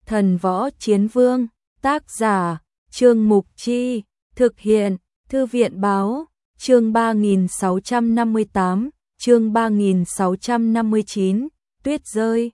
Thần Võ Chiến Vương, tác giả, Trương Mục Chi, thực hiện, Thư viện Báo, chương 3658, chương 3659, tuyết rơi.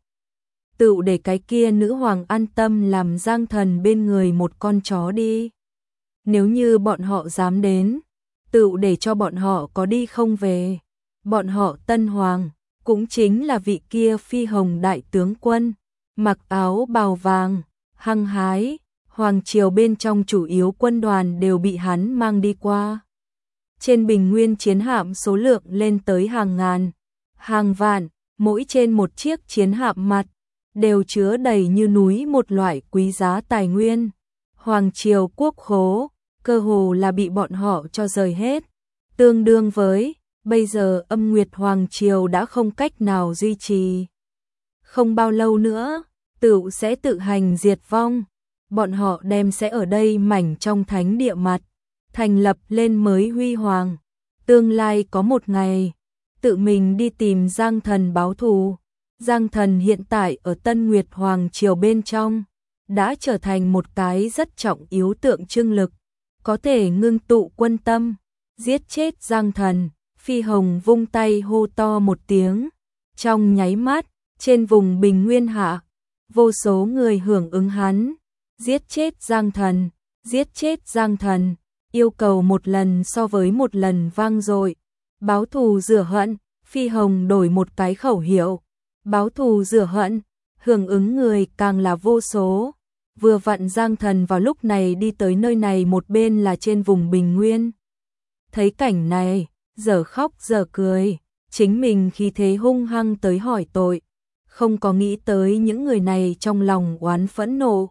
Tựu để cái kia nữ hoàng an tâm làm Giang Thần bên người một con chó đi. Nếu như bọn họ dám đến, tựu để cho bọn họ có đi không về. Bọn họ Tân Hoàng, cũng chính là vị kia phi hồng đại tướng quân, mặc áo bào vàng, hăng hái, hoàng triều bên trong chủ yếu quân đoàn đều bị hắn mang đi qua. Trên bình nguyên chiến hạm số lượng lên tới hàng ngàn, hàng vạn, mỗi trên một chiếc chiến hạm mặt, đều chứa đầy như núi một loại quý giá tài nguyên. Hoàng triều quốc khố, cơ hồ là bị bọn họ cho rời hết, tương đương với bây giờ Âm Nguyệt Hoàng triều đã không cách nào duy trì. Không bao lâu nữa, tựu sẽ tự hành diệt vong. Bọn họ đem sẽ ở đây mảnh trong thánh địa mặt, thành lập lên mới huy hoàng. Tương lai có một ngày, tự mình đi tìm Giang Thần báo thù. Giang Thần hiện tại ở Tân Nguyệt Hoàng triều bên trong, đã trở thành một cái rất trọng yếu tượng trưng lực, có thể ngưng tụ quân tâm, giết chết Giang Thần. Phi Hồng vung tay hô to một tiếng, trong nháy mắt, trên vùng bình nguyên hạ, vô số người hưởng ứng hắn, giết chết Giang Thần, giết chết Giang Thần, yêu cầu một lần so với một lần vang dội. Báo thù rửa hận, Phi Hồng đổi một cái khẩu hiệu, báo thù rửa hận, hưởng ứng người càng là vô số. Vừa vặn Giang Thần vào lúc này đi tới nơi này, một bên là trên vùng bình nguyên. Thấy cảnh này, giờ khóc giờ cười, chính mình khí thế hung hăng tới hỏi tội, không có nghĩ tới những người này trong lòng oán phẫn nộ.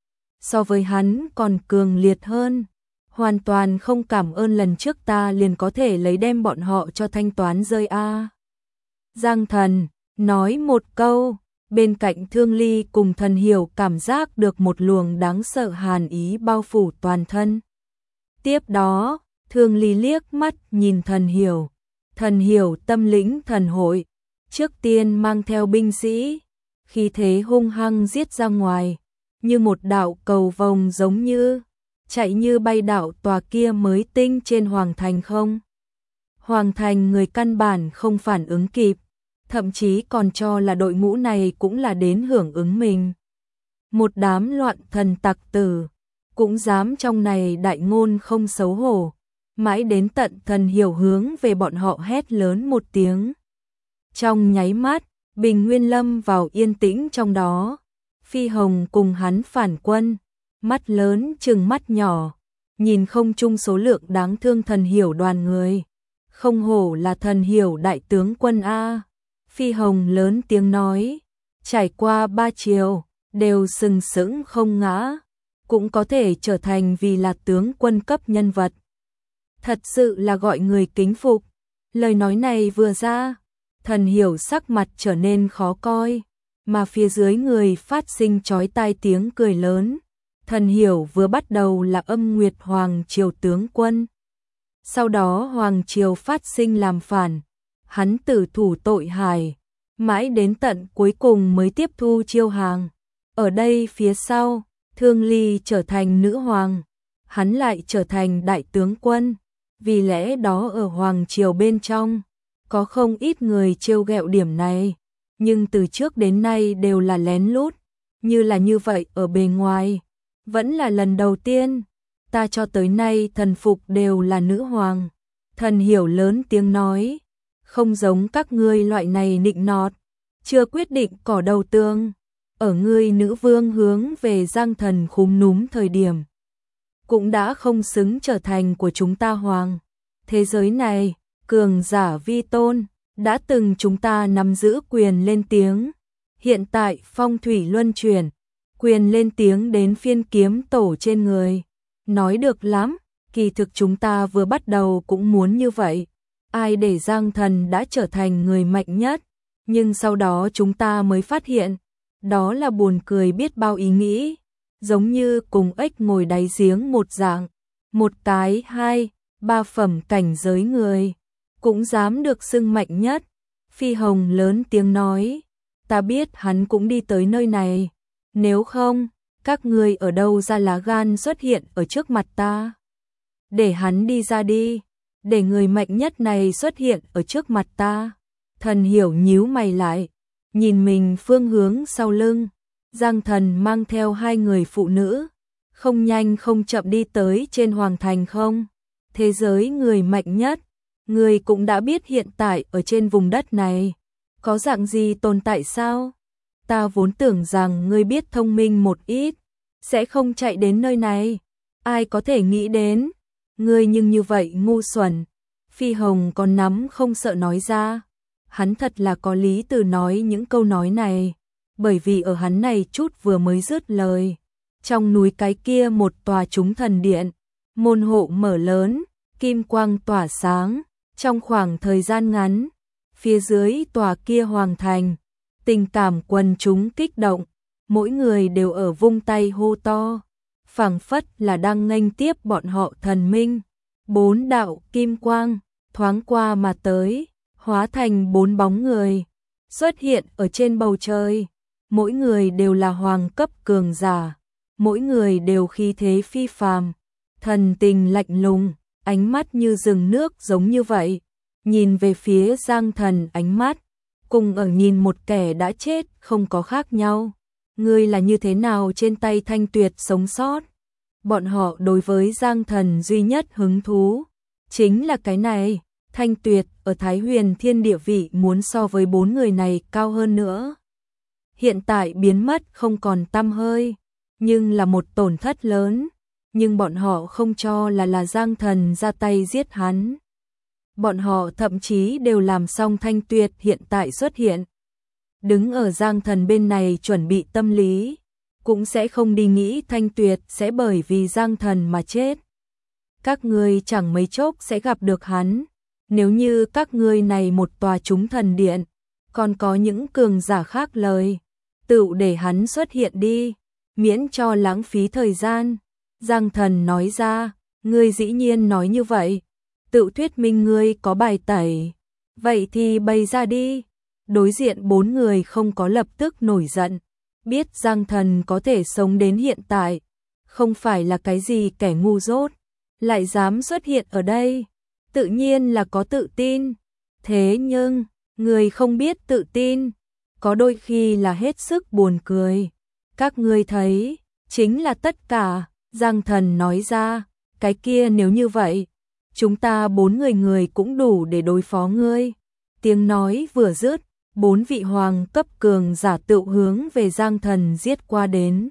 So với hắn còn cường liệt hơn, hoàn toàn không cảm ơn lần trước ta liền có thể lấy đem bọn họ cho thanh toán rơi a. Giang Thần nói một câu, bên cạnh Thương Ly cùng Thần Hiểu cảm giác được một luồng đáng sợ hàn ý bao phủ toàn thân. Tiếp đó, Thương Ly liếc mắt nhìn Thần Hiểu tâm lĩnh thần hội, trước tiên mang theo binh sĩ, khí thế hung hăng giết ra ngoài, như một đạo cầu vồng giống như chạy như bay đạo tòa kia mới tinh trên hoàng thành không. Hoàng thành người căn bản không phản ứng kịp, thậm chí còn cho là đội ngũ này cũng là đến hưởng ứng mình. Một đám loạn thần tặc tử, cũng dám trong này đại ngôn không xấu hổ. Mãi đến tận Thần Hiểu hướng về bọn họ hét lớn một tiếng. Trong nháy mắt, bình nguyên lâm vào yên tĩnh trong đó. Phi Hồng cùng hắn phản quân, mắt lớn chừng mắt nhỏ, nhìn không chung số lượng đáng thương Thần Hiểu đoàn người. Không hổ là Thần Hiểu đại tướng quân a. Phi Hồng lớn tiếng nói, trải qua 3 triều, đều sừng sững không ngã, cũng có thể trở thành vì là tướng quân cấp nhân vật. Thật sự là gọi người kính phục. Lời nói này vừa ra, Thần Hiểu sắc mặt trở nên khó coi, mà phía dưới người phát sinh chói tai tiếng cười lớn. Thần Hiểu vừa bắt đầu là Âm Nguyệt Hoàng triều tướng quân, sau đó Hoàng triều phát sinh làm phản, hắn tử thủ tội hài, mãi đến tận cuối cùng mới tiếp thu chiêu hàng. Ở đây phía sau, Thương Ly trở thành nữ hoàng, hắn lại trở thành đại tướng quân. Vì lẽ đó ở Hoàng triều bên trong, có không ít người trêu ghẹo điểm này, nhưng từ trước đến nay đều là lén lút, như là như vậy ở bề ngoài. Vẫn là lần đầu tiên, ta cho tới nay thần phục đều là nữ hoàng. Thần Hiểu lớn tiếng nói, không giống các ngươi loại này nịnh nọt, chưa quyết định cỏ đầu tường. Ở ngươi nữ vương hướng về Giang Thần khúm núm thời điểm, cũng đã không xứng trở thành của chúng ta hoàng. Thế giới này, cường giả vi tôn, đã từng chúng ta nắm giữ quyền lên tiếng. Hiện tại phong thủy luân chuyển, quyền lên tiếng đến phiên kiếm tổ trên người. Nói được lắm, kỳ thực chúng ta vừa bắt đầu cũng muốn như vậy. Ai để Giang Thần đã trở thành người mạnh nhất, nhưng sau đó chúng ta mới phát hiện, đó là buồn cười biết bao ý nghĩ. Giống như cùng ếch ngồi đáy giếng một dạng, một cái 2, 3 phẩm cảnh giới người, cũng dám được xưng mạnh nhất. Phi Hồng lớn tiếng nói, ta biết hắn cũng đi tới nơi này, Nếu không, các ngươi ở đâu ra lá gan xuất hiện ở trước mặt ta? Để hắn đi ra đi, để người mạnh nhất này xuất hiện ở trước mặt ta. Thần Hiểu nhíu mày lại, nhìn mình phương hướng sau lưng. Giang Thần mang theo 2 người phụ nữ, không nhanh không chậm đi tới trên hoàng thành không? Thế giới người mạnh nhất, người cũng đã biết hiện tại ở trên vùng đất này, có dạng gì tồn tại sao? Ta vốn tưởng rằng ngươi biết thông minh một ít, sẽ không chạy đến nơi này. Ai có thể nghĩ đến, ngươi nhưng như vậy ngu xuẩn. Phi Hồng còn nắm không sợ nói ra. Hắn thật là có lý từ nói những câu nói này, bởi vì ở hắn này chút vừa mới dứt lời. Trong núi cái kia một tòa chúng thần điện, môn hộ mở lớn, kim quang tỏa sáng, trong khoảng thời gian ngắn, phía dưới tòa kia hoàng thành, tình cảm quần chúng kích động, mỗi người đều ở vung tay hô to, phảng phất là đang nghênh tiếp bọn họ thần minh. 4 đạo kim quang thoáng qua mà tới, hóa thành 4 bóng người, xuất hiện ở trên bầu trời, mỗi người đều là hoàng cấp cường giả, mỗi người đều khí thế phi phàm, thần tình lạnh lùng, ánh mắt như rừng nước giống như vậy, nhìn về phía Giang Thần ánh mắt, cùng ở nhìn một kẻ đã chết không có khác nhau. Ngươi là như thế nào trên tay Thanh Tuyệt sống sót? Bọn họ đối với Giang Thần duy nhất hứng thú, chính là cái này. Thanh Tuyệt ở Thái Huyền Thiên địa vị muốn so với 4 người này cao hơn nữa. Hiện tại biến mất không còn tăm hơi, nhưng là một tổn thất lớn. Nhưng bọn họ không cho là Giang Thần ra tay giết hắn. Bọn họ thậm chí đều làm xong Thanh Tuyệt hiện tại xuất hiện. Đứng ở Giang Thần bên này chuẩn bị tâm lý, cũng sẽ không đi nghĩ Thanh Tuyệt sẽ bởi vì Giang Thần mà chết. Các ngươi chẳng mấy chốc sẽ gặp được hắn. Nếu như các ngươi này một tòa chúng thần điện, còn có những cường giả khác lời, tự để hắn xuất hiện đi, miễn cho lãng phí thời gian. Giang Thần nói ra, ngươi dĩ nhiên nói như vậy, tự thuyết minh ngươi có bài tẩy, vậy thì bày ra đi. Đối diện 4 người không có lập tức nổi giận, biết Giang Thần có thể sống đến hiện tại, không phải là cái gì kẻ ngu dốt, lại dám xuất hiện ở đây, tự nhiên là có tự tin. Thế nhưng, người không biết tự tin, có đôi khi là hết sức buồn cười. Các ngươi thấy, chính là tất cả. Giang Thần nói ra, cái kia nếu như vậy, chúng ta 4 người cũng đủ để đối phó ngươi. Tiếng nói vừa dứt, 4 vị hoàng cấp cường giả tự hướng về Giang Thần giết qua đến.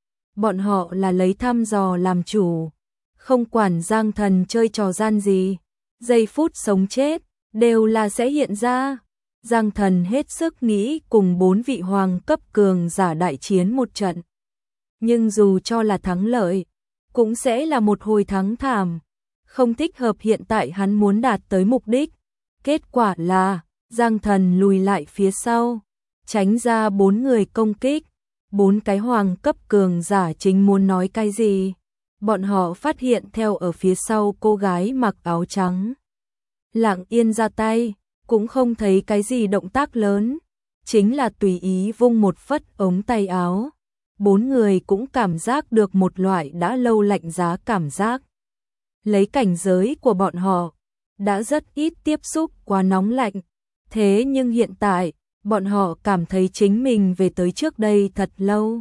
Bọn họ là lấy thăm dò làm chủ, không quản Giang Thần chơi trò gian gì, giây phút sống chết đều là sẽ hiện ra. Giang Thần hết sức nghĩ cùng 4 vị hoàng cấp cường giả đại chiến một trận. Nhưng dù cho là thắng lợi, cũng sẽ là một hồi thắng thảm, không thích hợp hiện tại hắn muốn đạt tới mục đích. Kết quả là, Giang Thần lùi lại phía sau, tránh ra 4 người công kích. 4 cái hoàng cấp cường giả chính muốn nói cái gì, bọn họ phát hiện theo ở phía sau cô gái mặc áo trắng. Lặng yên ra tay, cũng không thấy cái gì động tác lớn, chính là tùy ý vung một phất ống tay áo. 4 người cũng cảm giác được một loại đã lâu lạnh giá cảm giác. Lấy cảnh giới của bọn họ, đã rất ít tiếp xúc quá nóng lạnh. Thế nhưng hiện tại, bọn họ cảm thấy chính mình về tới trước đây thật lâu.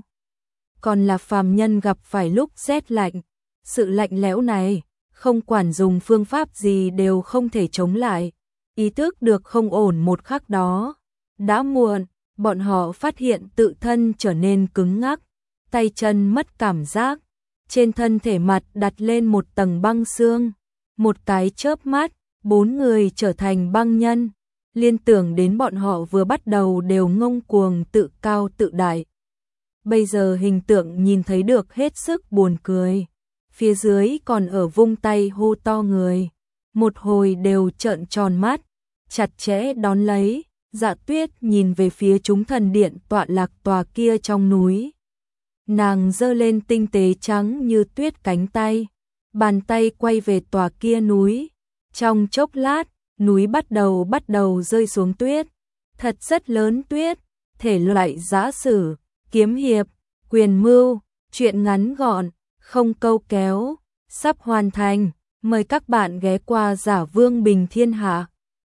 Còn là phàm nhân gặp phải lúc rét lạnh. Sự lạnh lẽo này, không quản dùng phương pháp gì đều không thể chống lại. Ý thức được không ổn một khắc đó. Đã muộn, bọn họ phát hiện tự thân trở nên cứng ngắc. Tay chân mất cảm giác, trên thân thể mặt đặt lên một tầng băng xương. Một cái chớp mắt, 4 người trở thành băng nhân. Liên tưởng đến bọn họ vừa bắt đầu đều ngông cuồng tự cao tự đại. Bây giờ hình tượng nhìn thấy được hết sức buồn cười. Phía dưới còn ở vung tay hô to người. Một hồi đều trợn tròn mắt, chặt chẽ đón lấy. Dạ Tuyết nhìn về phía chúng thần điện tọa lạc tòa kia trong núi. Nàng giơ lên tinh tế trắng như tuyết cánh tay, bàn tay quay về tòa kia núi. Trong chốc lát, núi bắt đầu rơi xuống tuyết, thật rất lớn tuyết, thể loại giã sử, kiếm hiệp, Quyền mưu, chuyện ngắn gọn, không câu kéo, sắp hoàn thành. Mời các bạn ghé qua Giả Vương Bình Thiên Hạ.